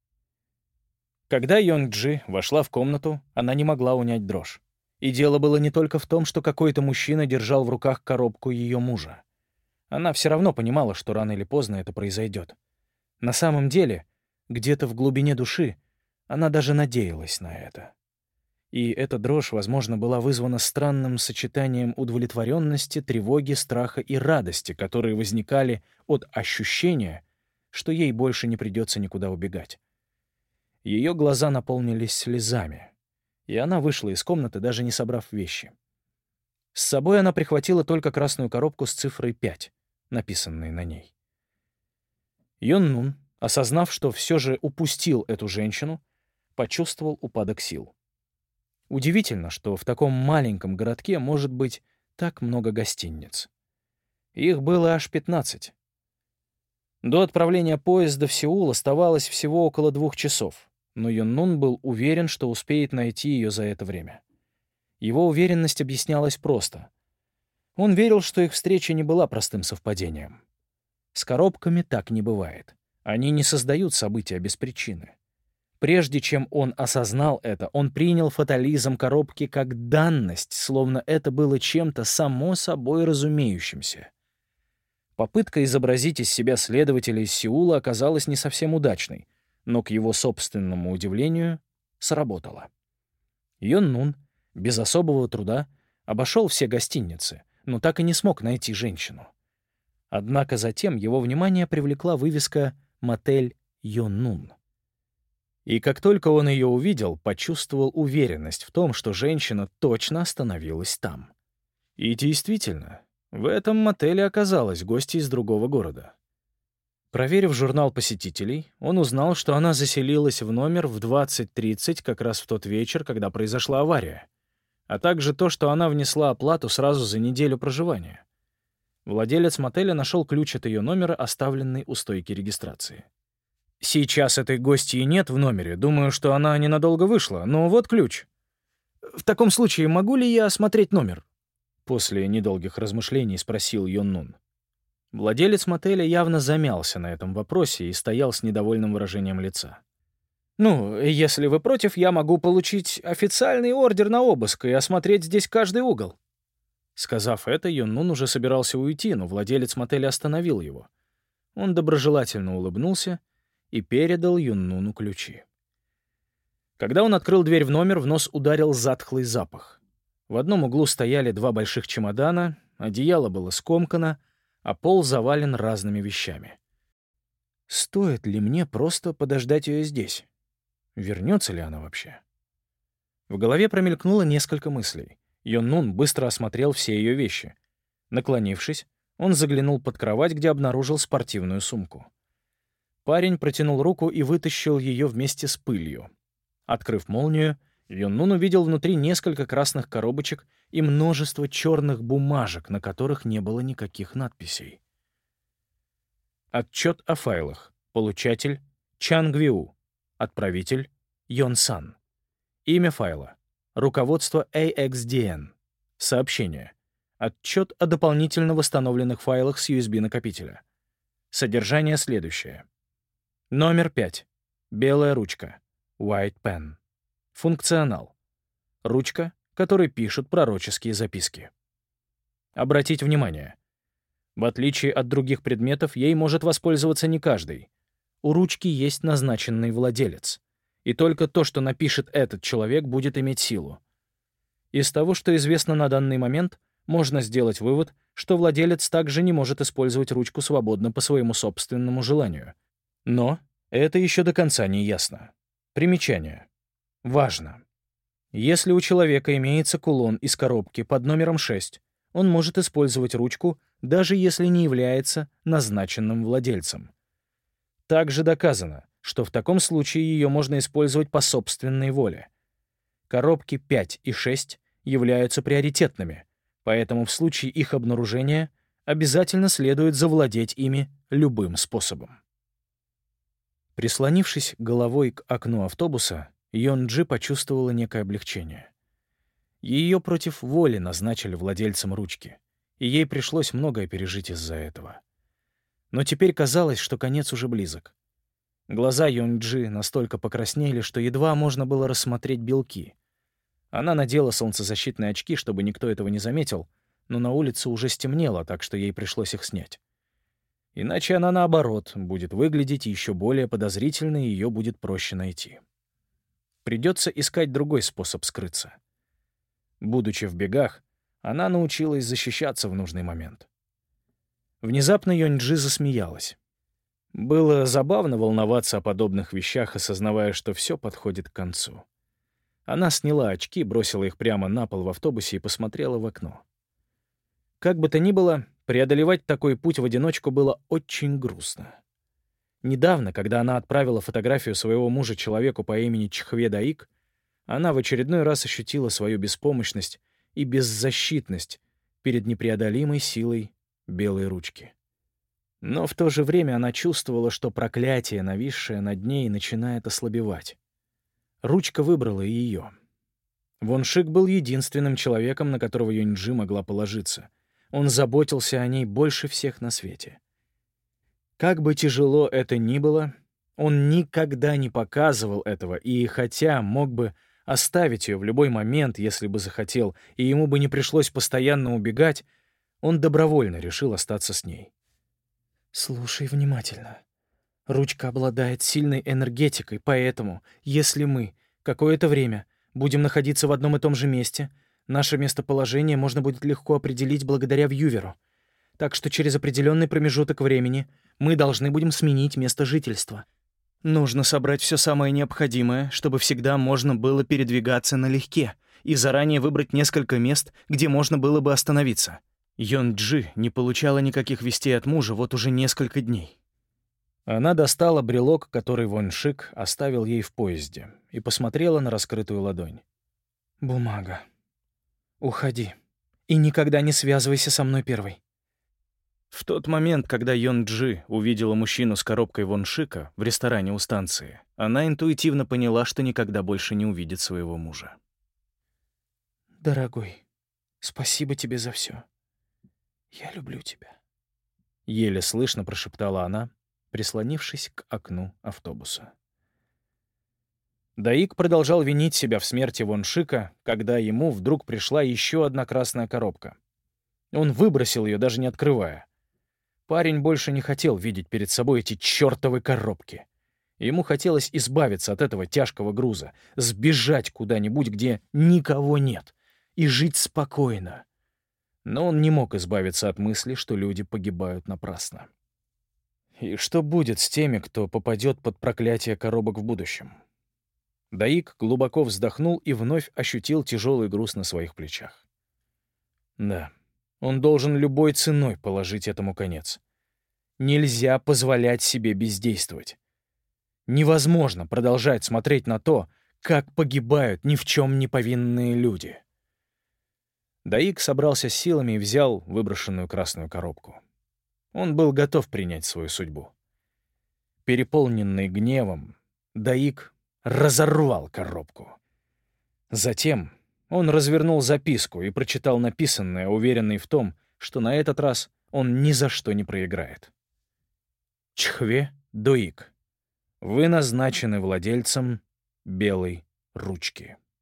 Когда Йонджи вошла в комнату, она не могла унять дрожь. И дело было не только в том, что какой-то мужчина держал в руках коробку ее мужа. Она все равно понимала, что рано или поздно это произойдет. На самом деле, где-то в глубине души, она даже надеялась на это. И эта дрожь, возможно, была вызвана странным сочетанием удовлетворенности, тревоги, страха и радости, которые возникали от ощущения, что ей больше не придется никуда убегать. Ее глаза наполнились слезами, и она вышла из комнаты, даже не собрав вещи. С собой она прихватила только красную коробку с цифрой 5, написанной на ней. Юннун, осознав, что все же упустил эту женщину, почувствовал упадок сил. Удивительно, что в таком маленьком городке может быть так много гостиниц. Их было аж 15. До отправления поезда в Сеул оставалось всего около 2 часов, но Юннун был уверен, что успеет найти ее за это время. Его уверенность объяснялась просто. Он верил, что их встреча не была простым совпадением. С коробками так не бывает. Они не создают события без причины. Прежде чем он осознал это, он принял фатализм коробки как данность, словно это было чем-то само собой разумеющимся. Попытка изобразить из себя следователя из Сеула оказалась не совсем удачной, но, к его собственному удивлению, сработала. Юннун без особого труда обошел все гостиницы, но так и не смог найти женщину. Однако затем его внимание привлекла вывеска «Мотель Юннун». И как только он ее увидел, почувствовал уверенность в том, что женщина точно остановилась там. И действительно, в этом мотеле оказалась гостья из другого города. Проверив журнал посетителей, он узнал, что она заселилась в номер в 20:30 как раз в тот вечер, когда произошла авария, а также то, что она внесла оплату сразу за неделю проживания. Владелец мотеля нашел ключ от ее номера, оставленный у стойки регистрации. «Сейчас этой гостьи нет в номере. Думаю, что она ненадолго вышла. Но вот ключ. В таком случае могу ли я осмотреть номер?» После недолгих размышлений спросил Юннун. Владелец мотеля явно замялся на этом вопросе и стоял с недовольным выражением лица. «Ну, если вы против, я могу получить официальный ордер на обыск и осмотреть здесь каждый угол». Сказав это, Юннун уже собирался уйти, но владелец мотеля остановил его. Он доброжелательно улыбнулся и передал Юннуну ключи. Когда он открыл дверь в номер, в нос ударил затхлый запах. В одном углу стояли 2 больших чемодана, одеяло было скомкано, а пол завален разными вещами. Стоит ли мне просто подождать ее здесь? Вернется ли она вообще? В голове промелькнуло несколько мыслей. Йон Нун быстро осмотрел все ее вещи. Наклонившись, он заглянул под кровать, где обнаружил спортивную сумку. Парень протянул руку и вытащил ее вместе с пылью. Открыв молнию, Йон Нун увидел внутри несколько красных коробочек и множество черных бумажек, на которых не было никаких надписей. Отчет о файлах. Получатель — Чан Гвиу. Отправитель — Йон Сан. Имя файла. Руководство AXDN. Сообщение. Отчет о дополнительно восстановленных файлах с USB-накопителя. Содержание следующее. Номер 5. Белая ручка. White pen. Функционал. Ручка, которой пишут пророческие записки. Обратить внимание. В отличие от других предметов, ей может воспользоваться не каждый. У ручки есть назначенный владелец. И только то, что напишет этот человек, будет иметь силу. Из того, что известно на данный момент, можно сделать вывод, что владелец также не может использовать ручку свободно по своему собственному желанию. Но это еще до конца не ясно. Примечание. Важно. Если у человека имеется кулон из коробки под номером 6, он может использовать ручку, даже если не является назначенным владельцем. Также доказано, что в таком случае ее можно использовать по собственной воле. Коробки 5 и 6 являются приоритетными, поэтому в случае их обнаружения обязательно следует завладеть ими любым способом. Прислонившись головой к окну автобуса, Йон-Джи почувствовала некое облегчение. Ее против воли назначили владельцем ручки, и ей пришлось многое пережить из-за этого. Но теперь казалось, что конец уже близок. Глаза Йон-Джи настолько покраснели, что едва можно было рассмотреть белки. Она надела солнцезащитные очки, чтобы никто этого не заметил, но на улице уже стемнело, так что ей пришлось их снять. Иначе она, наоборот, будет выглядеть еще более подозрительно, и ее будет проще найти. Придется искать другой способ скрыться. Будучи в бегах, она научилась защищаться в нужный момент. Внезапно Йон-Джи засмеялась. Было забавно волноваться о подобных вещах, осознавая, что все подходит к концу. Она сняла очки, бросила их прямо на пол в автобусе и посмотрела в окно. Как бы то ни было, преодолевать такой путь в одиночку было очень грустно. Недавно, когда она отправила фотографию своего мужа человеку по имени Чхве Даик, она в очередной раз ощутила свою беспомощность и беззащитность перед непреодолимой силой белой ручки. Но в то же время она чувствовала, что проклятие, нависшее над ней, начинает ослабевать. Ручка выбрала и ее. Вон Шик был единственным человеком, на которого Юнь-Джи могла положиться. Он заботился о ней больше всех на свете. Как бы тяжело это ни было, он никогда не показывал этого, и хотя мог бы оставить ее в любой момент, если бы захотел, и ему бы не пришлось постоянно убегать, он добровольно решил остаться с ней. «Слушай внимательно. Ручка обладает сильной энергетикой, поэтому, если мы какое-то время будем находиться в одном и том же месте, наше местоположение можно будет легко определить благодаря вьюверу. Так что через определенный промежуток времени мы должны будем сменить место жительства. Нужно собрать все самое необходимое, чтобы всегда можно было передвигаться налегке, и заранее выбрать несколько мест, где можно было бы остановиться». Йон-Джи не получала никаких вестей от мужа вот уже несколько дней. Она достала брелок, который Вон Шик оставил ей в поезде, и посмотрела на раскрытую ладонь. «Бумага. Уходи. И никогда не связывайся со мной первой». В тот момент, когда Йон-Джи увидела мужчину с коробкой Вон Шика в ресторане у станции, она интуитивно поняла, что никогда больше не увидит своего мужа. «Дорогой, спасибо тебе за все. Я люблю тебя», — еле слышно прошептала она, прислонившись к окну автобуса. Даик продолжал винить себя в смерти Вон Шика, когда ему вдруг пришла еще одна красная коробка. Он выбросил ее, даже не открывая. Парень больше не хотел видеть перед собой эти чертовы коробки. Ему хотелось избавиться от этого тяжкого груза, сбежать куда-нибудь, где никого нет, и жить спокойно. Но он не мог избавиться от мысли, что люди погибают напрасно. И что будет с теми, кто попадет под проклятие коробок в будущем? Даик глубоко вздохнул и вновь ощутил тяжелый груз на своих плечах. Да, он должен любой ценой положить этому конец. Нельзя позволять себе бездействовать. Невозможно продолжать смотреть на то, как погибают ни в чем не повинные люди. Даик собрался с силами и взял выброшенную красную коробку. Он был готов принять свою судьбу. Переполненный гневом, Даик разорвал коробку. Затем он развернул записку и прочитал написанное, уверенный в том, что на этот раз он ни за что не проиграет. Чхве Доик. Вы назначены владельцем белой ручки.